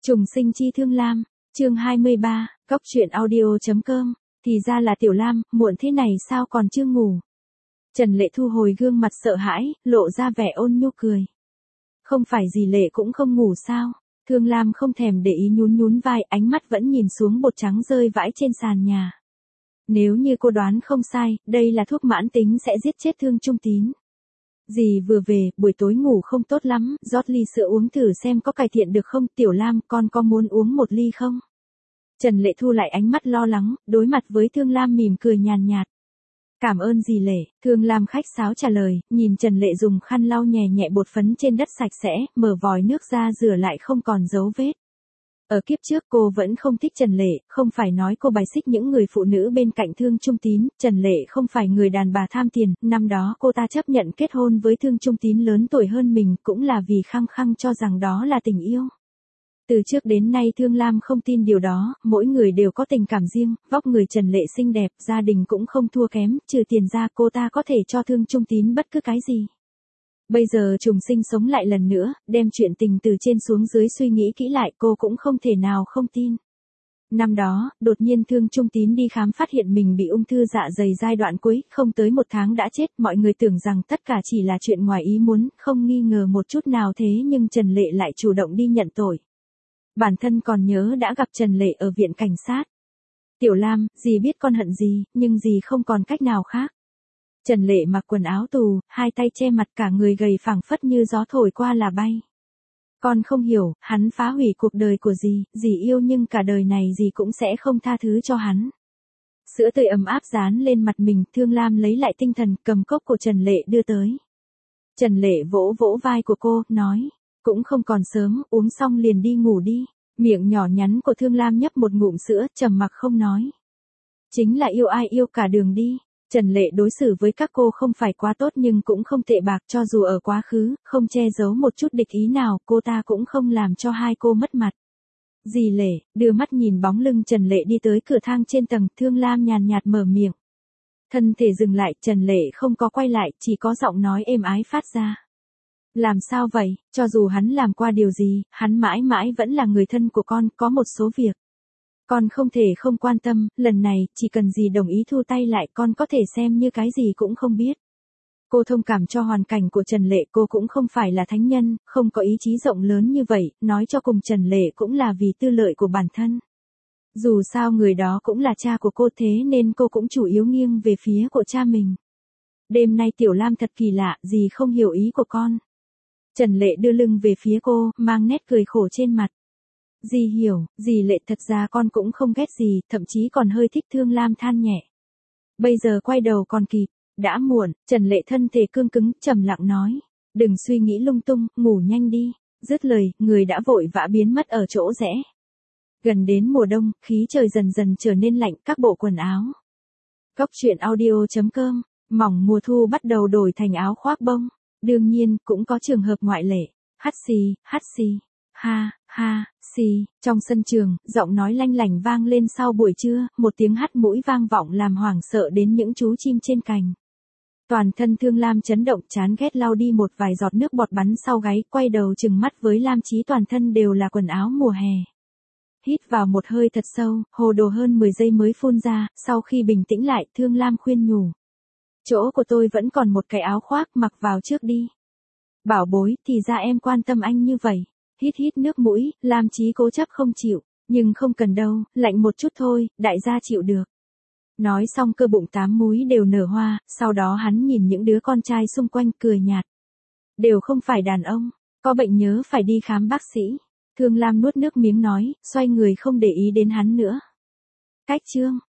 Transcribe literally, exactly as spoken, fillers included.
Trùng sinh chi Thương Lam, chương hai mươi ba, cốc truyện audio chấm com, thì ra là Tiểu Lam, muộn thế này sao còn chưa ngủ. Trần Lệ thu hồi gương mặt sợ hãi, lộ ra vẻ ôn nhu cười. Không phải gì Lệ cũng không ngủ sao? Thương Lam không thèm để ý nhún nhún vai, ánh mắt vẫn nhìn xuống bột trắng rơi vãi trên sàn nhà. Nếu như cô đoán không sai, đây là thuốc mãn tính sẽ giết chết Thương Trung Tín. Dì vừa về, buổi tối ngủ không tốt lắm, rót ly sữa uống thử xem có cải thiện được không. Tiểu Lam, con có muốn uống một ly không? Trần Lệ thu lại ánh mắt lo lắng, đối mặt với Thương Lam mỉm cười nhàn nhạt. Cảm ơn dì Lệ, Thương Lam khách sáo trả lời, nhìn Trần Lệ dùng khăn lau nhẹ nhẹ bột phấn trên đất sạch sẽ, mở vòi nước ra rửa lại không còn dấu vết. Ở kiếp trước cô vẫn không thích Trần Lệ, không phải nói cô bài xích những người phụ nữ bên cạnh Thương Trung Tín, Trần Lệ không phải người đàn bà tham tiền, năm đó cô ta chấp nhận kết hôn với Thương Trung Tín lớn tuổi hơn mình cũng là vì khăng khăng cho rằng đó là tình yêu. Từ trước đến nay Thương Lam không tin điều đó, mỗi người đều có tình cảm riêng, vóc người Trần Lệ xinh đẹp, gia đình cũng không thua kém, trừ tiền ra cô ta có thể cho Thương Trung Tín bất cứ cái gì. Bây giờ trùng sinh sống lại lần nữa, đem chuyện tình từ trên xuống dưới suy nghĩ kỹ lại cô cũng không thể nào không tin. Năm đó, đột nhiên Thương Trung Tín đi khám phát hiện mình bị ung thư dạ dày giai đoạn cuối, không tới một tháng đã chết, mọi người tưởng rằng tất cả chỉ là chuyện ngoài ý muốn, không nghi ngờ một chút nào thế nhưng Trần Lệ lại chủ động đi nhận tội. Bản thân còn nhớ đã gặp Trần Lệ ở viện cảnh sát. Tiểu Lam, dì biết con hận gì, nhưng dì không còn cách nào khác. Trần Lệ mặc quần áo tù, hai tay che mặt cả người gầy phảng phất như gió thổi qua là bay. Con không hiểu, hắn phá hủy cuộc đời của dì, dì yêu nhưng cả đời này dì cũng sẽ không tha thứ cho hắn. Sữa tươi ấm áp dán lên mặt mình, Thương Lam lấy lại tinh thần, cầm cốc của Trần Lệ đưa tới. Trần Lệ vỗ vỗ vai của cô, nói, cũng không còn sớm, uống xong liền đi ngủ đi. Miệng nhỏ nhắn của Thương Lam nhấp một ngụm sữa, trầm mặc không nói. Chính là yêu ai yêu cả đường đi. Trần Lệ đối xử với các cô không phải quá tốt nhưng cũng không tệ bạc, cho dù ở quá khứ, không che giấu một chút địch ý nào, cô ta cũng không làm cho hai cô mất mặt. Dì Lệ, đưa mắt nhìn bóng lưng Trần Lệ đi tới cửa thang trên tầng, Thương Lam nhàn nhạt mở miệng. Thân thể dừng lại, Trần Lệ không có quay lại, chỉ có giọng nói êm ái phát ra. Làm sao vậy, cho dù hắn làm qua điều gì, hắn mãi mãi vẫn là người thân của con, có một số việc. Con không thể không quan tâm, lần này, chỉ cần dì đồng ý thu tay lại con có thể xem như cái gì cũng không biết. Cô thông cảm cho hoàn cảnh của Trần Lệ, cô cũng không phải là thánh nhân, không có ý chí rộng lớn như vậy, nói cho cùng Trần Lệ cũng là vì tư lợi của bản thân. Dù sao người đó cũng là cha của cô thế nên cô cũng chủ yếu nghiêng về phía của cha mình. Đêm nay Tiểu Lam thật kỳ lạ, dì không hiểu ý của con. Trần Lệ đưa lưng về phía cô, mang nét cười khổ trên mặt. Dì hiểu, dì Lệ thật ra con cũng không ghét gì, thậm chí còn hơi thích. Thương Lam than nhẹ. Bây giờ quay đầu còn kịp, đã muộn, Trần Lệ thân thể cương cứng, trầm lặng nói. Đừng suy nghĩ lung tung, ngủ nhanh đi. Dứt lời, người đã vội vã biến mất ở chỗ rẽ. Gần đến mùa đông, khí trời dần dần trở nên lạnh, các bộ quần áo. Cốc truyện audio chấm com, mỏng mùa thu bắt đầu đổi thành áo khoác bông. Đương nhiên, cũng có trường hợp ngoại lệ. Hắt xì, hắt xì. Ha, ha, xì, trong sân trường, giọng nói lanh lảnh vang lên sau buổi trưa, một tiếng hắt mũi vang vọng làm hoảng sợ đến những chú chim trên cành. Toàn thân Thương Lam chấn động, chán ghét lau đi một vài giọt nước bọt bắn sau gáy, quay đầu trừng mắt với Lam Chí, toàn thân đều là quần áo mùa hè. Hít vào một hơi thật sâu, hồ đồ hơn mười giây mới phun ra, sau khi bình tĩnh lại, Thương Lam khuyên nhủ. Chỗ của tôi vẫn còn một cái áo khoác, mặc vào trước đi. Bảo bối, thì ra em quan tâm anh như vậy. Hít hít nước mũi, Lam Chí cố chấp không chịu, nhưng không cần đâu, lạnh một chút thôi, đại gia chịu được. Nói xong cơ bụng tám múi đều nở hoa, sau đó hắn nhìn những đứa con trai xung quanh cười nhạt. Đều không phải đàn ông, có bệnh nhớ phải đi khám bác sĩ. Thương Lam nuốt nước miếng nói, xoay người không để ý đến hắn nữa. Cách chương.